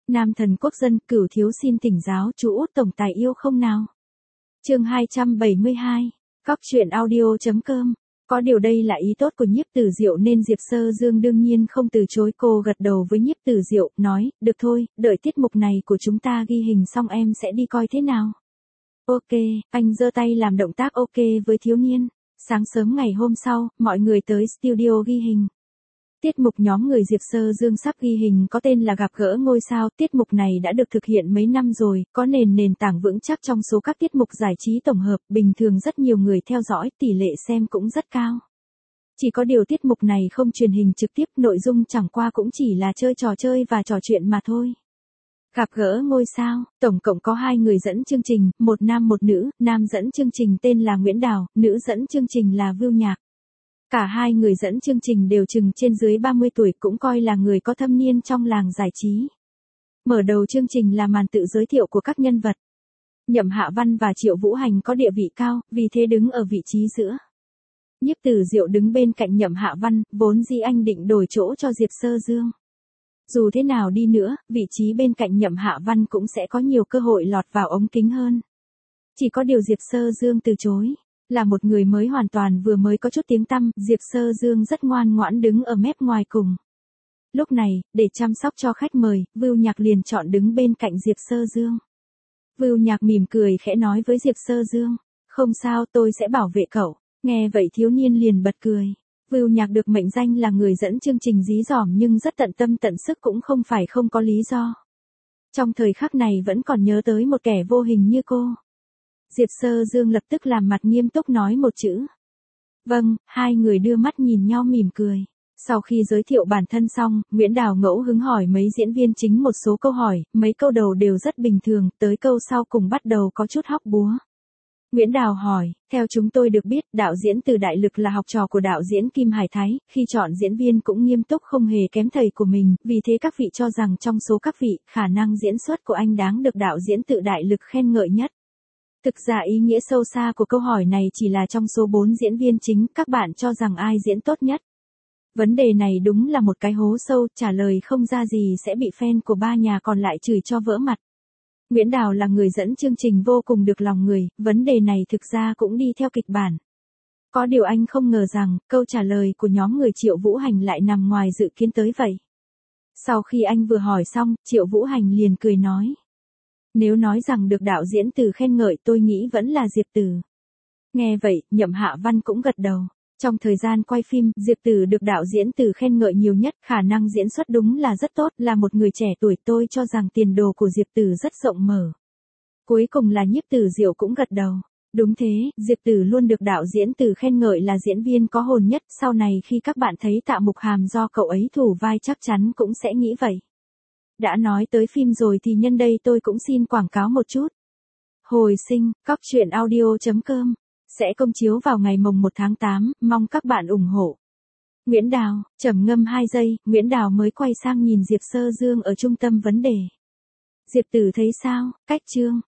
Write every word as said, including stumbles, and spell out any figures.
Nam thần quốc dân, Cửu thiếu xin thỉnh giáo chú Út tổng tài yêu không nào? Chương hai trăm bảy mươi hai. Cóc truyện audio chấm com. Có điều đây là ý tốt của Nhiếp Tử Diệu nên Diệp Sơ Dương đương nhiên không từ chối, cô gật đầu với Nhiếp Tử Diệu, nói, được thôi, đợi tiết mục này của chúng ta ghi hình xong em sẽ đi coi thế nào. Ok, anh giơ tay làm động tác ok với thiếu niên. Sáng sớm ngày hôm sau, mọi người tới studio ghi hình. Tiết mục nhóm người Diệp Sơ Dương sắp ghi hình có tên là Gặp gỡ ngôi sao. Tiết mục này đã được thực hiện mấy năm rồi, có nền nền tảng vững chắc trong số các tiết mục giải trí tổng hợp, bình thường rất nhiều người theo dõi, tỷ lệ xem cũng rất cao. Chỉ có điều tiết mục này không truyền hình trực tiếp, nội dung chẳng qua cũng chỉ là chơi trò chơi và trò chuyện mà thôi. Gặp gỡ ngôi sao, tổng cộng có hai người dẫn chương trình, một nam một nữ, nam dẫn chương trình tên là Nguyễn Đào, nữ dẫn chương trình là Vưu Nhạc. Cả hai người dẫn chương trình đều chừng trên dưới ba mươi tuổi, cũng coi là người có thâm niên trong làng giải trí. Mở đầu chương trình là màn tự giới thiệu của các nhân vật. Nhậm Hạ Văn và Triệu Vũ Hành có địa vị cao, vì thế đứng ở vị trí giữa. Nhiếp Tử Diệu đứng bên cạnh Nhậm Hạ Văn, vốn dĩ anh định đổi chỗ cho Diệp Sơ Dương. Dù thế nào đi nữa, vị trí bên cạnh Nhậm Hạ Văn cũng sẽ có nhiều cơ hội lọt vào ống kính hơn. Chỉ có điều Diệp Sơ Dương từ chối. Là một người mới hoàn toàn vừa mới có chút tiếng tăm, Diệp Sơ Dương rất ngoan ngoãn đứng ở mép ngoài cùng. Lúc này, để chăm sóc cho khách mời, Vưu Nhạc liền chọn đứng bên cạnh Diệp Sơ Dương. Vưu Nhạc mỉm cười khẽ nói với Diệp Sơ Dương, không sao, tôi sẽ bảo vệ cậu. Nghe vậy thiếu niên liền bật cười. Vưu Nhạc được mệnh danh là người dẫn chương trình dí dỏm nhưng rất tận tâm tận sức cũng không phải không có lý do. Trong thời khắc này vẫn còn nhớ tới một kẻ vô hình như cô. Diệp Sơ Dương lập tức làm mặt nghiêm túc nói một chữ. Vâng, hai người đưa mắt nhìn nhau mỉm cười. Sau khi giới thiệu bản thân xong, Nguyễn Đào ngẫu hứng hỏi mấy diễn viên chính một số câu hỏi, mấy câu đầu đều rất bình thường, tới câu sau cùng bắt đầu có chút hóc búa. Nguyễn Đào hỏi, theo chúng tôi được biết, đạo diễn Từ Đại Lực là học trò của đạo diễn Kim Hải Thái, khi chọn diễn viên cũng nghiêm túc không hề kém thầy của mình, vì thế các vị cho rằng trong số các vị, khả năng diễn xuất của anh đáng được đạo diễn Từ Đại Lực khen ngợi nhất. Thực ra ý nghĩa sâu xa của câu hỏi này chỉ là trong số bốn diễn viên chính, các bạn cho rằng ai diễn tốt nhất? Vấn đề này đúng là một cái hố sâu, trả lời không ra gì sẽ bị fan của ba nhà còn lại chửi cho vỡ mặt. Nguyễn Đào là người dẫn chương trình vô cùng được lòng người, vấn đề này thực ra cũng đi theo kịch bản. Có điều anh không ngờ rằng, câu trả lời của nhóm người Triệu Vũ Hành lại nằm ngoài dự kiến tới vậy. Sau khi anh vừa hỏi xong, Triệu Vũ Hành liền cười nói. Nếu nói rằng được đạo diễn Từ khen ngợi tôi nghĩ vẫn là Diệp Tử. Nghe vậy, Nhậm Hạ Văn cũng gật đầu. Trong thời gian quay phim, Diệp Tử được đạo diễn Từ khen ngợi nhiều nhất, khả năng diễn xuất đúng là rất tốt, là một người trẻ tuổi, tôi cho rằng tiền đồ của Diệp Tử rất rộng mở. Cuối cùng là Nhiếp Tử Diệu cũng gật đầu. Đúng thế, Diệp Tử luôn được đạo diễn Từ khen ngợi là diễn viên có hồn nhất, sau này khi các bạn thấy Tạ Mục Hàm do cậu ấy thủ vai chắc chắn cũng sẽ nghĩ vậy. Đã nói tới phim rồi thì nhân đây tôi cũng xin quảng cáo một chút. Hồi sinh, cóc truyện audio chấm com sẽ công chiếu vào ngày mồng một tháng tám, mong các bạn ủng hộ. Nguyễn Đào, trầm ngâm hai giây, Nguyễn Đào mới quay sang nhìn Diệp Sơ Dương ở trung tâm vấn đề. Diệp Tử thấy sao, cách chương.